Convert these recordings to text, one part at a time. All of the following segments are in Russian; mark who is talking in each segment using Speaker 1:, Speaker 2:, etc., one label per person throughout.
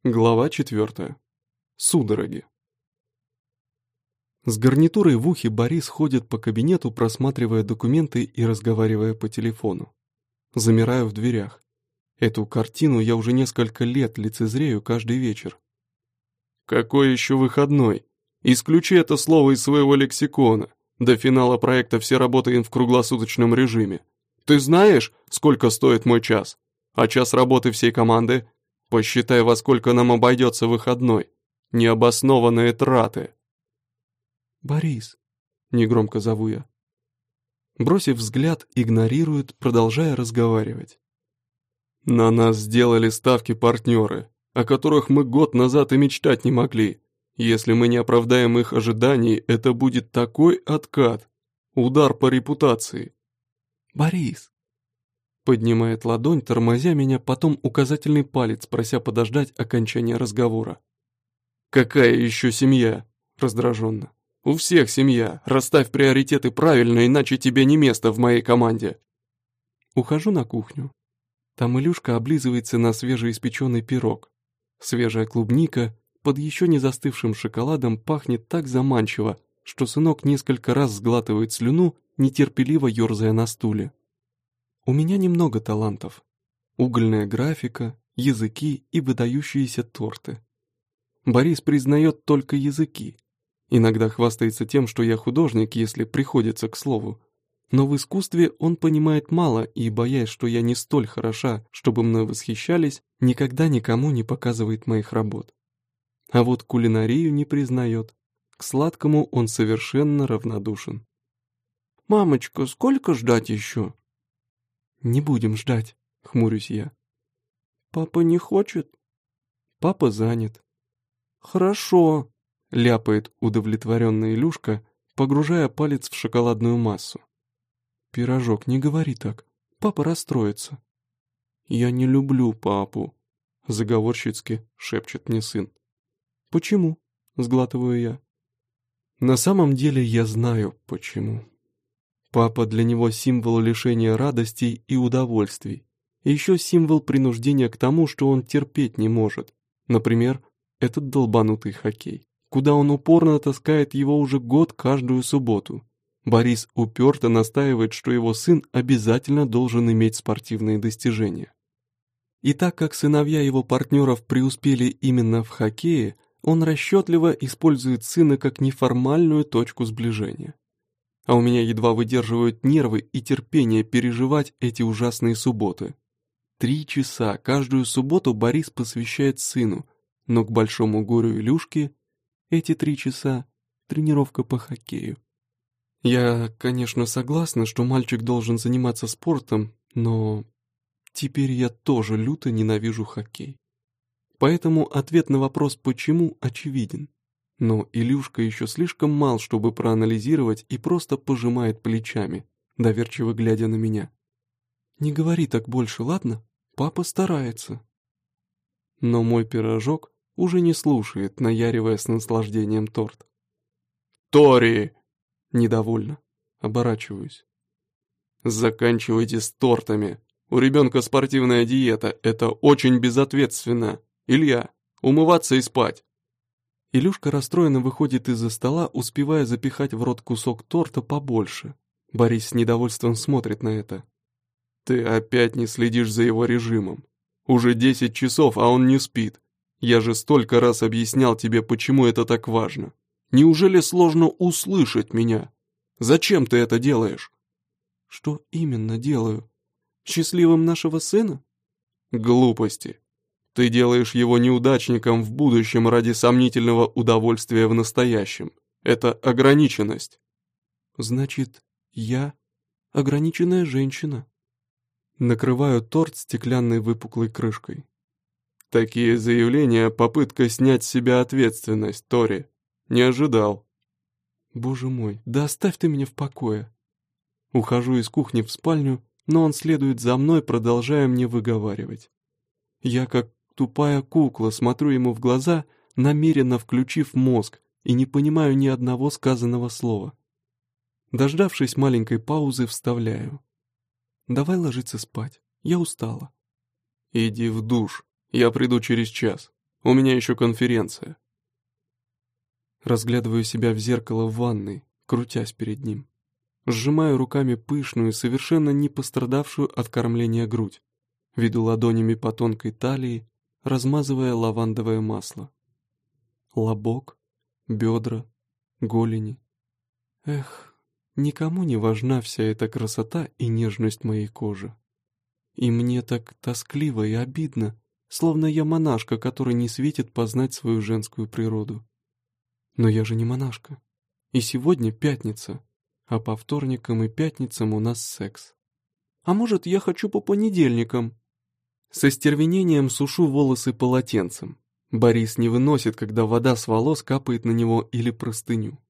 Speaker 1: Глава 4. Судороги. С гарнитурой в ухе Борис ходит по кабинету, просматривая документы и разговаривая по телефону. Замираю в дверях. Эту картину я уже несколько лет лицезрею каждый вечер. Какой еще выходной? Исключи это слово из своего лексикона. До финала проекта все работаем в круглосуточном режиме. Ты знаешь, сколько стоит мой час? А час работы всей команды? Посчитай, во сколько нам обойдется выходной. Необоснованные траты. «Борис», — негромко зову я. Бросив взгляд, игнорирует, продолжая разговаривать. На нас сделали ставки партнеры, о которых мы год назад и мечтать не могли. Если мы не оправдаем их ожиданий, это будет такой откат. Удар по репутации. «Борис», — поднимает ладонь, тормозя меня, потом указательный палец, прося подождать окончания разговора. «Какая еще семья?» — раздраженно. «У всех семья. Расставь приоритеты правильно, иначе тебе не место в моей команде». Ухожу на кухню. Там Илюшка облизывается на свежеиспеченный пирог. Свежая клубника под еще не застывшим шоколадом пахнет так заманчиво, что сынок несколько раз сглатывает слюну, нетерпеливо ерзая на стуле. У меня немного талантов. Угольная графика, языки и выдающиеся торты. Борис признает только языки. Иногда хвастается тем, что я художник, если приходится к слову. Но в искусстве он понимает мало и, боясь, что я не столь хороша, чтобы мной восхищались, никогда никому не показывает моих работ. А вот кулинарию не признает. К сладкому он совершенно равнодушен. «Мамочка, сколько ждать еще?» «Не будем ждать», — хмурюсь я. «Папа не хочет?» «Папа занят». «Хорошо», — ляпает удовлетворенная Илюшка, погружая палец в шоколадную массу. «Пирожок, не говори так. Папа расстроится». «Я не люблю папу», — заговорщицки шепчет мне сын. «Почему?» — сглатываю я. На самом деле я знаю, почему. Папа для него символ лишения радостей и удовольствий. И еще символ принуждения к тому, что он терпеть не может. Например, этот долбанутый хоккей, куда он упорно таскает его уже год каждую субботу. Борис уперто настаивает, что его сын обязательно должен иметь спортивные достижения. И так как сыновья его партнеров преуспели именно в хоккее, он расчетливо использует сына как неформальную точку сближения. А у меня едва выдерживают нервы и терпение переживать эти ужасные субботы. 3 часа каждую субботу Борис посвящает сыну, но к большому горю Илюшки эти 3 часа — тренировка по хоккею. Я, конечно, согласна, что мальчик должен заниматься спортом, но теперь я тоже люто ненавижу хоккей. Поэтому ответ на вопрос «почему» очевиден. Но Илюшка еще слишком мал, чтобы проанализировать, и просто пожимает плечами, доверчиво глядя на меня. «Не говори так больше, ладно? Папа старается». Но мой пирожок уже не слушает, наяривая с наслаждением торт. «Тори!» Недовольно. Оборачиваюсь. «Заканчивайте с тортами. У ребенка спортивная диета. Это очень безответственно. Илья, умываться и спать». Илюшка расстроенно выходит из-за стола, успевая запихать в рот кусок торта побольше. Борис с недовольством смотрит на это. «Ты опять не следишь за его режимом. Уже 10 часов, а он не спит. Я же столько раз объяснял тебе, почему это так важно. Неужели сложно услышать меня? Зачем ты это делаешь?» «Что именно делаю? Счастливым нашего сына?» «Глупости. Ты делаешь его неудачником в будущем ради сомнительного удовольствия в настоящем. Это ограниченность». «Значит, я ограниченная женщина». Накрываю торт стеклянной выпуклой крышкой. «Такие заявления — попытка снять с себя ответственность, Тори. Не ожидал». «Боже мой, да оставь ты меня в покое». Ухожу из кухни в спальню, но он следует за мной, продолжая мне выговаривать. Я, как тупая кукла, смотрю ему в глаза, намеренно включив мозг, и не понимаю ни одного сказанного слова. Дождавшись маленькой паузы, вставляю. «Давай ложиться спать, я устала». «Иди в душ, я приду через час. У меня еще конференция. Разглядываю себя в зеркало в ванной, крутясь перед ним. Сжимаю руками пышную, совершенно не пострадавшую от кормления грудь. Веду ладонями по тонкой талии, размазывая лавандовое масло. Лобок, бедра, голени. Эх, никому не важна вся эта красота и нежность моей кожи. И мне так тоскливо и обидно, словно я монашка, которой не светит познать свою женскую природу. Но я же не монашка. И сегодня пятница, а по вторникам и пятницам у нас секс. А может, я хочу по понедельникам? Со стервенением сушу волосы полотенцем. Борис не выносит, когда вода с волос капает на него или простыню.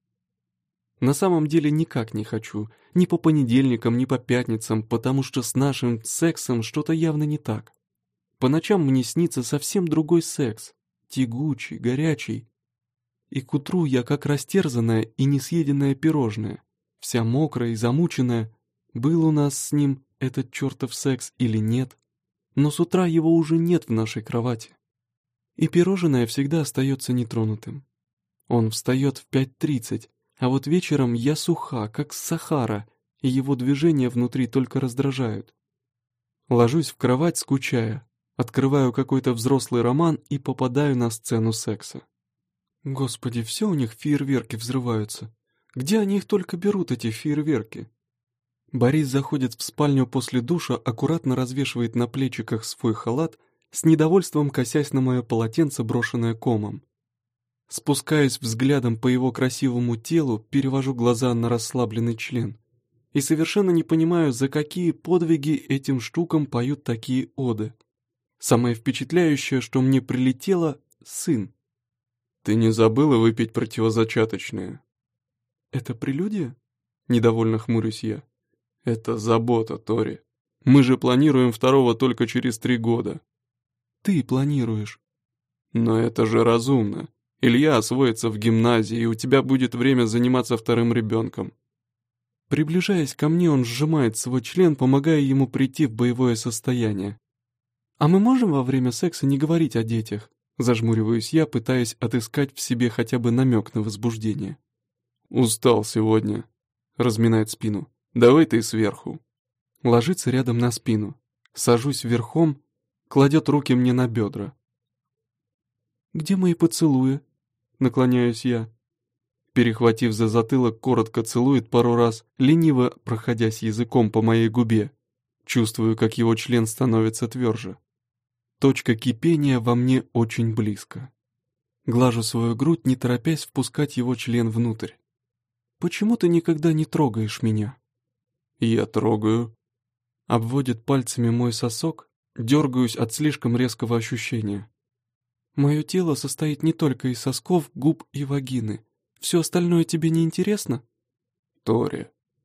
Speaker 1: На самом деле никак не хочу, ни по понедельникам, ни по пятницам, потому что с нашим сексом что-то явно не так. По ночам мне снится совсем другой секс, тягучий, горячий. И к утру я как растерзанное и несъеденное пирожное, вся мокрая и замученная. Был у нас с ним этот чертов секс или нет, но с утра его уже нет в нашей кровати. И пирожное всегда остается нетронутым. Он встает в 5:30, а вот вечером я суха, как Сахара, и его движения внутри только раздражают. Ложусь в кровать, скучая, открываю какой-то взрослый роман и попадаю на сцену секса. Господи, все у них фейерверки взрываются. Где они их только берут, эти фейерверки? Борис заходит в спальню после душа, аккуратно развешивает на плечиках свой халат, с недовольством косясь на мое полотенце, брошенное комом. Спускаясь взглядом по его красивому телу, перевожу глаза на расслабленный член. И совершенно не понимаю, за какие подвиги этим штукам поют такие оды. Самое впечатляющее, что мне прилетело — сын. «Ты не забыла выпить противозачаточное?» «Это прелюдия?» — недовольно хмурюсь я. «Это забота, Тори. Мы же планируем второго только через 3 года». «Ты планируешь». «Но это же разумно. Илья освоится в гимназии, и у тебя будет время заниматься вторым ребенком». Приближаясь ко мне, он сжимает свой член, помогая ему прийти в боевое состояние. «А мы можем во время секса не говорить о детях?» Зажмуриваюсь я, пытаясь отыскать в себе хотя бы намек на возбуждение. «Устал сегодня», — разминает спину. «Давай ты сверху». Ложится рядом на спину. Сажусь верхом, кладет руки мне на бедра. «Где мои поцелуи?» — наклоняюсь я. Перехватив за затылок, коротко целует пару раз, лениво проходясь языком по моей губе. Чувствую, как его член становится тверже. Точка кипения во мне очень близко. Глажу свою грудь, не торопясь впускать его член внутрь. «Почему ты никогда не трогаешь меня?» «Я трогаю». Обводит пальцами мой сосок, дергаюсь от слишком резкого ощущения. «Мое тело состоит не только из сосков, губ и вагины. Все остальное тебе не интересно?» «Тори,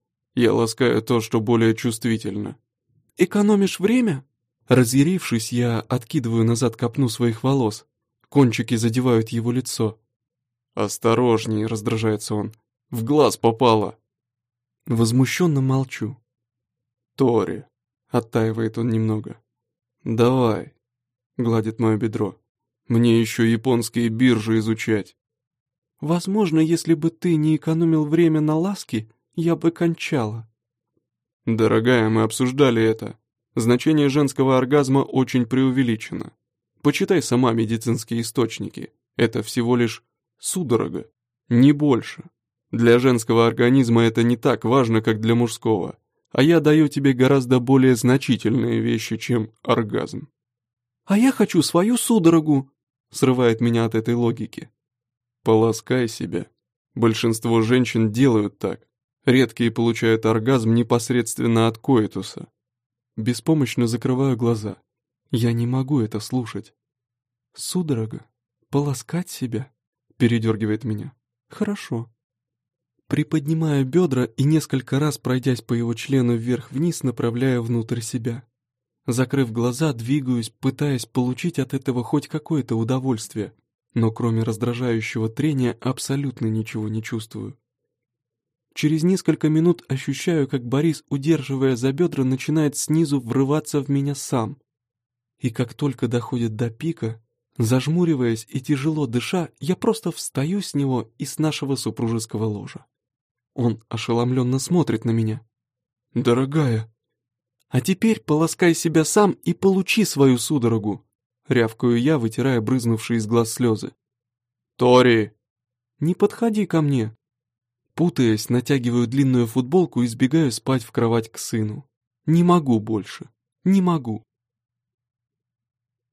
Speaker 1: я ласкаю то, что более чувствительно». «Экономишь время?» Разъярившись, я откидываю назад копну своих волос. Кончики задевают его лицо. «Осторожней», — раздражается он. «В глаз попало». Возмущенно молчу. «Тори», — оттаивает он немного. «Давай», — гладит мое бедро. «Мне еще японские биржи изучать». «Возможно, если бы ты не экономил время на ласки, я бы кончала». «Дорогая, мы обсуждали это. Значение женского оргазма очень преувеличено. Почитай сама медицинские источники. Это всего лишь судорога, не больше. Для женского организма это не так важно, как для мужского. А я даю тебе гораздо более значительные вещи, чем оргазм». «А я хочу свою судорогу», — срывает меня от этой логики. «Поласкай себя. Большинство женщин делают так. Редкие получают оргазм непосредственно от коитуса». Беспомощно закрываю глаза. Я не могу это слушать. «Судорога? Поласкать себя?» — передергивает меня. «Хорошо». Приподнимаю бедра и несколько раз, пройдясь по его члену вверх-вниз, направляю внутрь себя. Закрыв глаза, двигаюсь, пытаясь получить от этого хоть какое-то удовольствие, но кроме раздражающего трения абсолютно ничего не чувствую. Через несколько минут ощущаю, как Борис, удерживая за бедра, начинает снизу врываться в меня сам. И как только доходит до пика, Зажмуриваясь и тяжело дыша, я просто встаю с него и с нашего супружеского ложа. Он ошеломленно смотрит на меня. «Дорогая!» «А теперь полоскай себя сам и получи свою судорогу!» Рявкаю я, вытирая брызнувшие из глаз слезы. «Тори!» «Не подходи ко мне!» Путаясь, натягиваю длинную футболку и сбегаю спать в кровать к сыну. Не могу больше. Не могу.